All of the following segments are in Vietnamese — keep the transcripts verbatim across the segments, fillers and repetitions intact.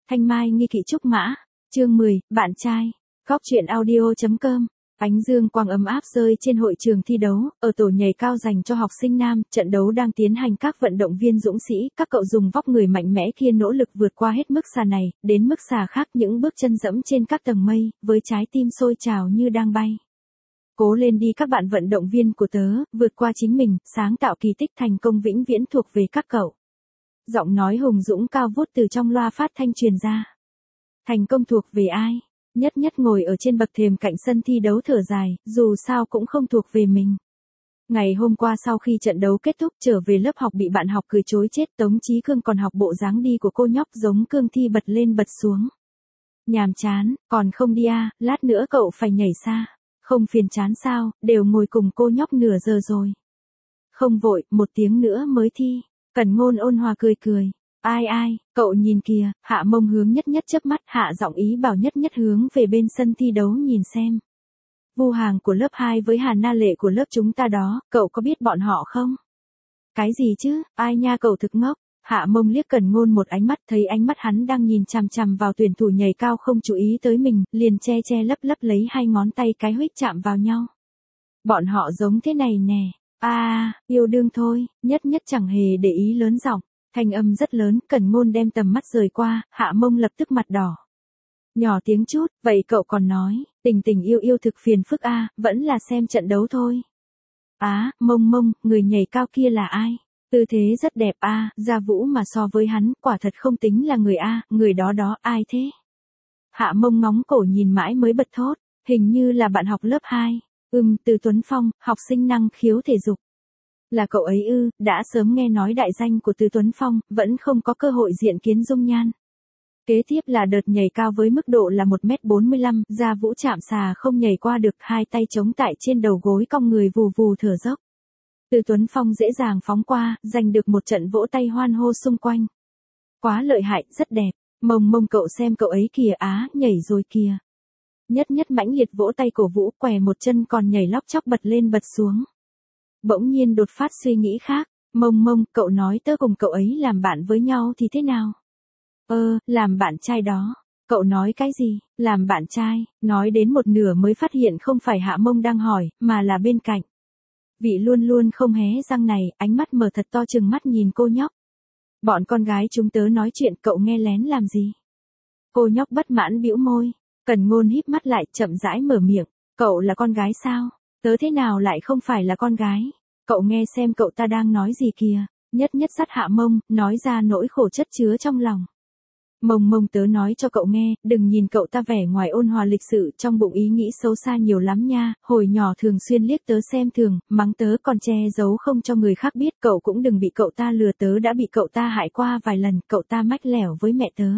Thanh Mai nghi kỵ trúc mã. Chương mười, bạn trai. Góc truyện audio.com. Ánh dương quang ấm áp rơi trên hội trường thi đấu, ở tổ nhảy cao dành cho học sinh nam, trận đấu đang tiến hành, các vận động viên dũng sĩ, các cậu dùng vóc người mạnh mẽ kia nỗ lực vượt qua hết mức xà này, đến mức xà khác, những bước chân dẫm trên các tầng mây, với trái tim sôi trào như đang bay. Cố lên đi các bạn vận động viên của tớ, vượt qua chính mình, sáng tạo kỳ tích, thành công vĩnh viễn thuộc về các cậu. Giọng nói hùng dũng cao vút từ trong loa phát thanh truyền ra. Thành công thuộc về ai? Nhất Nhất ngồi ở trên bậc thềm cạnh sân thi đấu thở dài, dù sao cũng không thuộc về mình. Ngày hôm qua sau khi trận đấu kết thúc trở về lớp học bị bạn học cười chối chết, Tống Chí Cương còn học bộ dáng đi của cô nhóc giống cương thi bật lên bật xuống. Nhàm chán, còn không đi à, lát nữa cậu phải nhảy xa. Không phiền chán sao, đều ngồi cùng cô nhóc nửa giờ rồi. Không vội, một tiếng nữa mới thi. Cẩn Ngôn ôn hòa cười cười. Ai ai, cậu nhìn kìa, Hạ Mông hướng Nhất Nhất chớp mắt, hạ giọng ý bảo Nhất Nhất hướng về bên sân thi đấu nhìn xem. Vu Hàng của lớp hai với Hà Na Lệ của lớp chúng ta đó, cậu có biết bọn họ không? Cái gì chứ, ai nha cậu thực ngốc. Hạ Mông liếc Cẩn Ngôn một ánh mắt, thấy ánh mắt hắn đang nhìn chằm chằm vào tuyển thủ nhảy cao không chú ý tới mình, liền che che lấp lấp lấy hai ngón tay cái huých chạm vào nhau. Bọn họ giống thế này nè. À, yêu đương thôi. Nhất Nhất chẳng hề để ý lớn giọng. Thanh âm rất lớn, Cẩn Ngôn đem tầm mắt rời qua, Hạ Mông lập tức mặt đỏ. Nhỏ tiếng chút, vậy cậu còn nói, tình tình yêu yêu thực phiền phức a, à, vẫn là xem trận đấu thôi. Á, à, Mông Mông, người nhảy cao kia là ai? Tư thế rất đẹp a, à, Gia Vũ mà so với hắn, quả thật không tính là người a, à, người đó đó, ai thế? Hạ Mông ngóng cổ nhìn mãi mới bật thốt, hình như là bạn học lớp hai. Ừm, Từ Tuấn Phong, học sinh năng khiếu thể dục. Là cậu ấy ư, đã sớm nghe nói đại danh của Từ Tuấn Phong, vẫn không có cơ hội diện kiến dung nhan. Kế tiếp là đợt nhảy cao với mức độ là một mét bốn mươi lăm, Gia Vũ chạm xà không nhảy qua được, hai tay chống tại trên đầu gối cong người vù vù thở dốc. Từ Tuấn Phong dễ dàng phóng qua, giành được một trận vỗ tay hoan hô xung quanh. Quá lợi hại, rất đẹp, Mông Mông cậu xem cậu ấy kìa, á, nhảy rồi kìa. Nhất Nhất mãnh liệt vỗ tay cổ vũ, què một chân còn nhảy lóc chóc bật lên bật xuống. Bỗng nhiên đột phát suy nghĩ khác, Mông Mông, cậu nói tớ cùng cậu ấy làm bạn với nhau thì thế nào? Ơ, làm bạn trai đó. Cậu nói cái gì? Làm bạn trai, nói đến một nửa mới phát hiện không phải Hạ Mông đang hỏi, mà là bên cạnh. Vị luôn luôn không hé răng này, ánh mắt mở thật to chừng mắt nhìn cô nhóc. Bọn con gái chúng tớ nói chuyện cậu nghe lén làm gì? Cô nhóc bất mãn bĩu môi, Cẩn Ngôn híp mắt lại chậm rãi mở miệng, cậu là con gái sao? Tớ thế nào lại không phải là con gái? Cậu nghe xem cậu ta đang nói gì kìa. Nhất Nhất dắt Hạ Mông, nói ra nỗi khổ chất chứa trong lòng. Mông Mông tớ nói cho cậu nghe, đừng nhìn cậu ta vẻ ngoài ôn hòa lịch sự, trong bụng ý nghĩ xấu xa nhiều lắm nha, hồi nhỏ thường xuyên liếc tớ xem thường, mắng tớ còn che giấu không cho người khác biết, cậu cũng đừng bị cậu ta lừa, tớ đã bị cậu ta hại qua vài lần, cậu ta mách lẻo với mẹ tớ.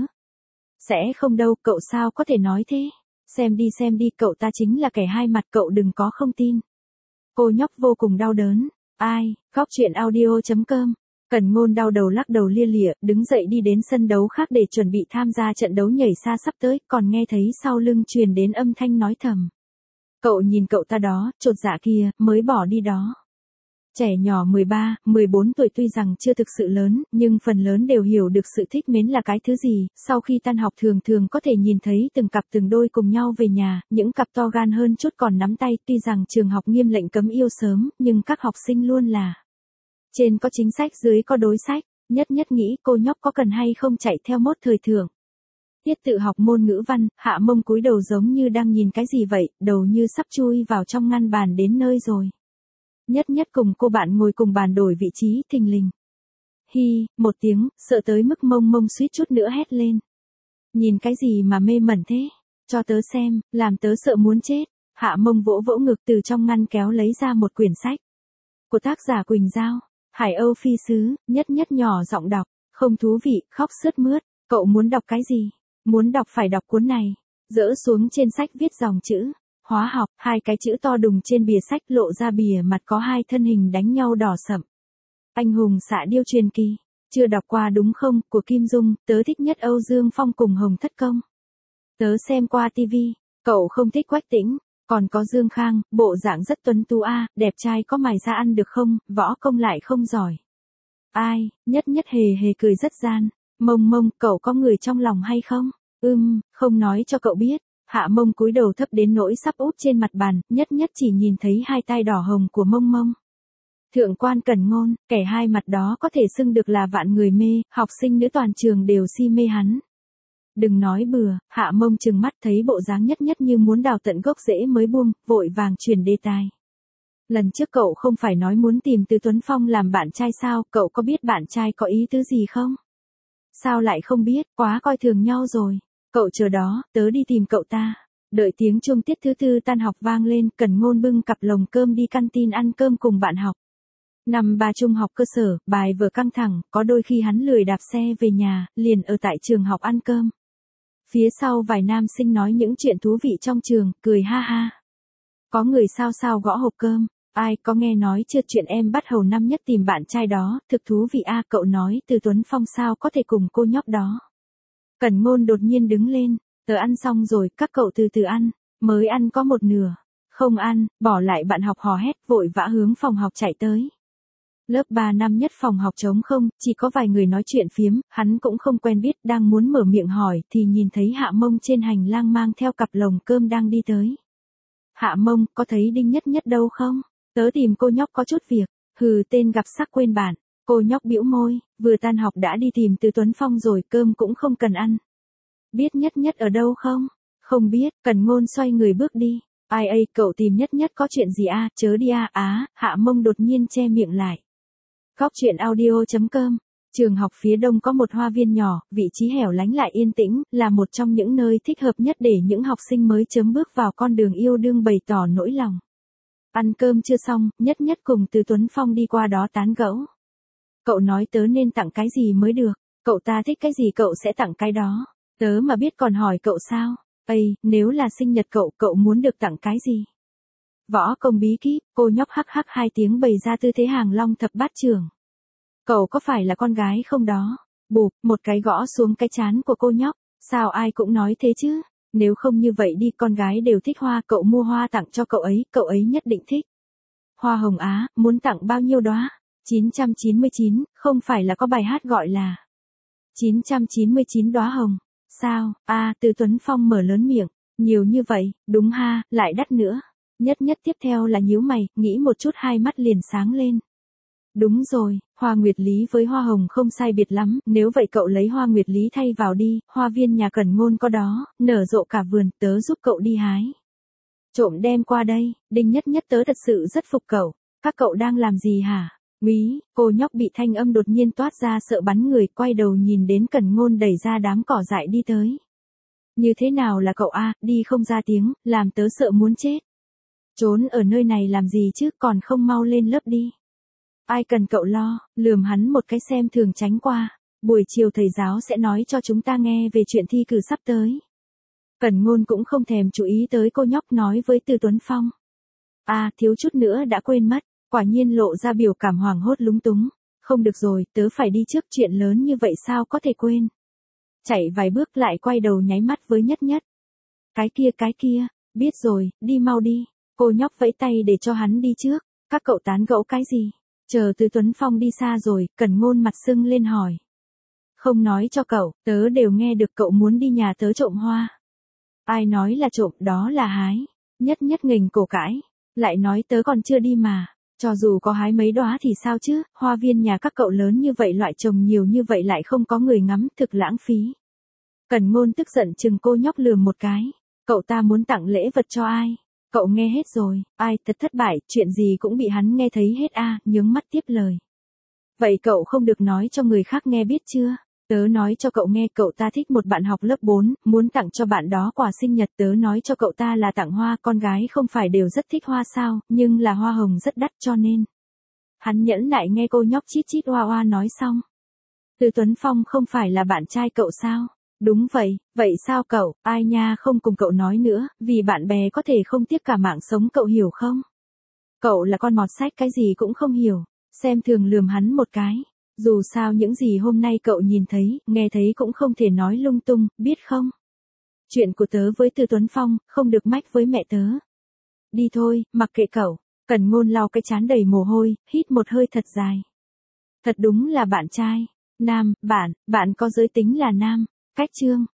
Sẽ không đâu, cậu sao có thể nói thế? Xem đi xem đi, cậu ta chính là kẻ hai mặt, cậu đừng có không tin. Cô nhóc vô cùng đau đớn. Ai, góc truyện audio.com. Cẩn Ngôn đau đầu lắc đầu lia lịa, đứng dậy đi đến sân đấu khác để chuẩn bị tham gia trận đấu nhảy xa sắp tới, còn nghe thấy sau lưng truyền đến âm thanh nói thầm. Cậu nhìn cậu ta đó, chột dạ kia, mới bỏ đi đó. Trẻ nhỏ mười ba, mười bốn tuổi tuy rằng chưa thực sự lớn, nhưng phần lớn đều hiểu được sự thích mến là cái thứ gì, sau khi tan học thường thường có thể nhìn thấy từng cặp từng đôi cùng nhau về nhà, những cặp to gan hơn chút còn nắm tay, tuy rằng trường học nghiêm lệnh cấm yêu sớm, nhưng các học sinh luôn là trên có chính sách dưới có đối sách, Nhất Nhất nghĩ cô nhóc có cần hay không chạy theo mốt thời thượng. Tiết tự học môn ngữ văn, Hạ Mông cúi đầu giống như đang nhìn cái gì vậy, đầu như sắp chui vào trong ngăn bàn đến nơi rồi. Nhất Nhất cùng cô bạn ngồi cùng bàn đổi vị trí, thình lình. Hi, một tiếng, sợ tới mức Mông Mông suýt chút nữa hét lên. Nhìn cái gì mà mê mẩn thế? Cho tớ xem, làm tớ sợ muốn chết. Hạ Mông vỗ vỗ ngực từ trong ngăn kéo lấy ra một quyển sách. Của tác giả Quỳnh Giao, Hải Âu Phi Sứ, Nhất Nhất nhỏ giọng đọc, không thú vị, khóc sướt mướt. Cậu muốn đọc cái gì? Muốn đọc phải đọc cuốn này. Dỡ xuống trên sách viết dòng chữ. Hóa học, hai cái chữ to đùng trên bìa sách lộ ra bìa mặt có hai thân hình đánh nhau đỏ sậm. Anh hùng xạ điêu truyền kỳ. Chưa đọc qua đúng không, của Kim Dung, tớ thích nhất Âu Dương Phong cùng Hồng Thất Công. Tớ xem qua tivi, cậu không thích Quách Tĩnh, còn có Dương Khang, bộ dạng rất tuấn tú a, đẹp trai có mài ra ăn được không, võ công lại không giỏi. Ai, Nhất Nhất hề hề cười rất gian. Mông Mông, cậu có người trong lòng hay không? Ừm, không nói cho cậu biết. Hạ Mông cúi đầu thấp đến nỗi sắp úp trên mặt bàn, nhất nhất chỉ nhìn thấy hai tai đỏ hồng của Mông Mông. Thượng quan Cẩn Ngôn, kẻ hai mặt đó có thể xưng được là vạn người mê, học sinh nữ toàn trường đều si mê hắn. Đừng nói bừa, Hạ Mông trừng mắt thấy bộ dáng nhất nhất như muốn đào tận gốc rễ mới buông, vội vàng chuyển đề tài. Lần trước cậu không phải nói muốn tìm Từ Tuấn Phong làm bạn trai sao, cậu có biết bạn trai có ý tứ gì không? Sao lại không biết, quá coi thường nhau rồi. Cậu chờ đó, tớ đi tìm cậu ta. Đợi tiếng chuông tiết thứ tư tan học vang lên, Cẩn Ngôn bưng cặp lồng cơm đi canteen ăn cơm cùng bạn học. Năm ba trung học cơ sở, bài vở căng thẳng, có đôi khi hắn lười đạp xe về nhà, liền ở tại trường học ăn cơm. Phía sau vài nam sinh nói những chuyện thú vị trong trường, cười ha ha. Có người sao sao gõ hộp cơm, ai có nghe nói chưa chuyện em bắt hầu năm nhất tìm bạn trai đó, thực thú vị a. Cậu nói Từ Tuấn Phong sao có thể cùng cô nhóc đó. Cẩn Ngôn đột nhiên đứng lên, tớ ăn xong rồi, các cậu từ từ ăn, mới ăn có một nửa, không ăn, bỏ lại bạn học hò hét vội vã hướng phòng học chạy tới. Lớp ba năm nhất phòng học trống không, chỉ có vài người nói chuyện phiếm, hắn cũng không quen biết, đang muốn mở miệng hỏi thì nhìn thấy Hạ Mông trên hành lang mang theo cặp lồng cơm đang đi tới. Hạ Mông, có thấy Đinh Nhất Nhất đâu không? Tớ tìm cô nhóc có chút việc. Hừ, tên gặp sắc quên bản. Cô nhóc bĩu môi, vừa tan học đã đi tìm Từ Tuấn Phong rồi, cơm cũng không cần ăn. Biết Nhất Nhất ở đâu không? Không biết. Cẩn Ngôn xoay người bước đi. Ai ây, cậu tìm Nhất Nhất có chuyện gì a? Chớ đi a. Á, Hạ Mông đột nhiên che miệng lại. Góc truyện audio chấm com. Trường học phía đông có một hoa viên nhỏ, vị trí hẻo lánh lại yên tĩnh, là một trong những nơi thích hợp nhất để những học sinh mới chớm bước vào con đường yêu đương bày tỏ nỗi lòng. Ăn cơm chưa xong, Nhất Nhất cùng Từ Tuấn Phong đi qua đó tán gẫu. Cậu nói tớ nên tặng cái gì mới được, cậu ta thích cái gì cậu sẽ tặng cái đó, tớ mà biết còn hỏi cậu sao. Ây, nếu là sinh nhật cậu, cậu muốn được tặng cái gì? Võ công bí kíp, cô nhóc hắc hắc hai tiếng bày ra tư thế hàng long thập bát trưởng. Cậu có phải là con gái không đó? Bụp, một cái gõ xuống cái trán của cô nhóc. Sao ai cũng nói thế chứ? Nếu không như vậy đi, con gái đều thích hoa, cậu mua hoa tặng cho cậu ấy, cậu ấy nhất định thích. Hoa hồng á, muốn tặng bao nhiêu đóa? chín trăm chín mươi chín, không phải là có bài hát gọi là chín trăm chín mươi chín đóa hồng. Sao? À, Từ Tuấn Phong mở lớn miệng. Nhiều như vậy, đúng ha, lại đắt nữa. Nhất Nhất tiếp theo là nhíu mày, nghĩ một chút hai mắt liền sáng lên. Đúng rồi, hoa nguyệt lý với hoa hồng không sai biệt lắm, nếu vậy cậu lấy hoa nguyệt lý thay vào đi, hoa viên nhà Cẩn Ngôn có đó, nở rộ cả vườn, tớ giúp cậu đi hái. Trộm đem qua đây, Đinh Nhất Nhất tớ thật sự rất phục cậu, các cậu đang làm gì hả? Úy, cô nhóc bị thanh âm đột nhiên toát ra sợ bắn người, quay đầu nhìn đến Cẩn Ngôn đẩy ra đám cỏ dại đi tới. Như thế nào là cậu a, đi không ra tiếng, làm tớ sợ muốn chết. Trốn ở nơi này làm gì chứ, còn không mau lên lớp đi. Ai cần cậu lo, lườm hắn một cái xem thường tránh qua. Buổi chiều thầy giáo sẽ nói cho chúng ta nghe về chuyện thi cử sắp tới. Cẩn Ngôn cũng không thèm chú ý tới cô nhóc nói với Từ Tuấn Phong. À, thiếu chút nữa đã quên mất, quả nhiên lộ ra biểu cảm hoảng hốt lúng túng. Không được rồi, tớ phải đi trước, chuyện lớn như vậy sao có thể quên. Chạy vài bước lại quay đầu nháy mắt với Nhất Nhất. Cái kia cái kia, biết rồi, đi mau đi. Cô nhóc vẫy tay để cho hắn đi trước. Các cậu tán gẫu cái gì? Chờ Từ Tuấn Phong đi xa rồi, Cẩn Ngôn mặt sưng lên hỏi. Không nói cho cậu, tớ đều nghe được cậu muốn đi nhà tớ trộm hoa. Ai nói là trộm, đó là hái. Nhất Nhất nghềnh cổ cãi. Lại nói tớ còn chưa đi mà. Cho dù có hái mấy đóa thì sao chứ, hoa viên nhà các cậu lớn như vậy, loại trồng nhiều như vậy lại không có người ngắm, thực lãng phí. Cẩn Ngôn tức giận chừng cô nhóc lườm một cái. Cậu ta muốn tặng lễ vật cho ai? Cậu nghe hết rồi, ai, thật thất bại, chuyện gì cũng bị hắn nghe thấy hết a, à, nhướng mắt tiếp lời. Vậy cậu không được nói cho người khác nghe biết chưa? Tớ nói cho cậu nghe, cậu ta thích một bạn học lớp bốn, muốn tặng cho bạn đó quà sinh nhật, tớ nói cho cậu ta là tặng hoa, con gái không phải đều rất thích hoa sao, nhưng là hoa hồng rất đắt cho nên. Hắn nhẫn nại nghe cô nhóc chít chít oa oa nói xong. Từ Tuấn Phong không phải là bạn trai cậu sao? Đúng vậy, vậy sao cậu, ai nha không cùng cậu nói nữa, vì bạn bè có thể không tiếc cả mạng sống, cậu hiểu không? Cậu là con mọt sách cái gì cũng không hiểu, xem thường lườm hắn một cái. Dù sao những gì hôm nay cậu nhìn thấy, nghe thấy cũng không thể nói lung tung, biết không? Chuyện của tớ với Từ Tuấn Phong, không được mách với mẹ tớ. Đi thôi, mặc kệ cậu. Cẩn Ngôn lau cái trán đầy mồ hôi, hít một hơi thật dài. Thật đúng là bạn trai. Nam, bạn, bạn có giới tính là nam. Cách chương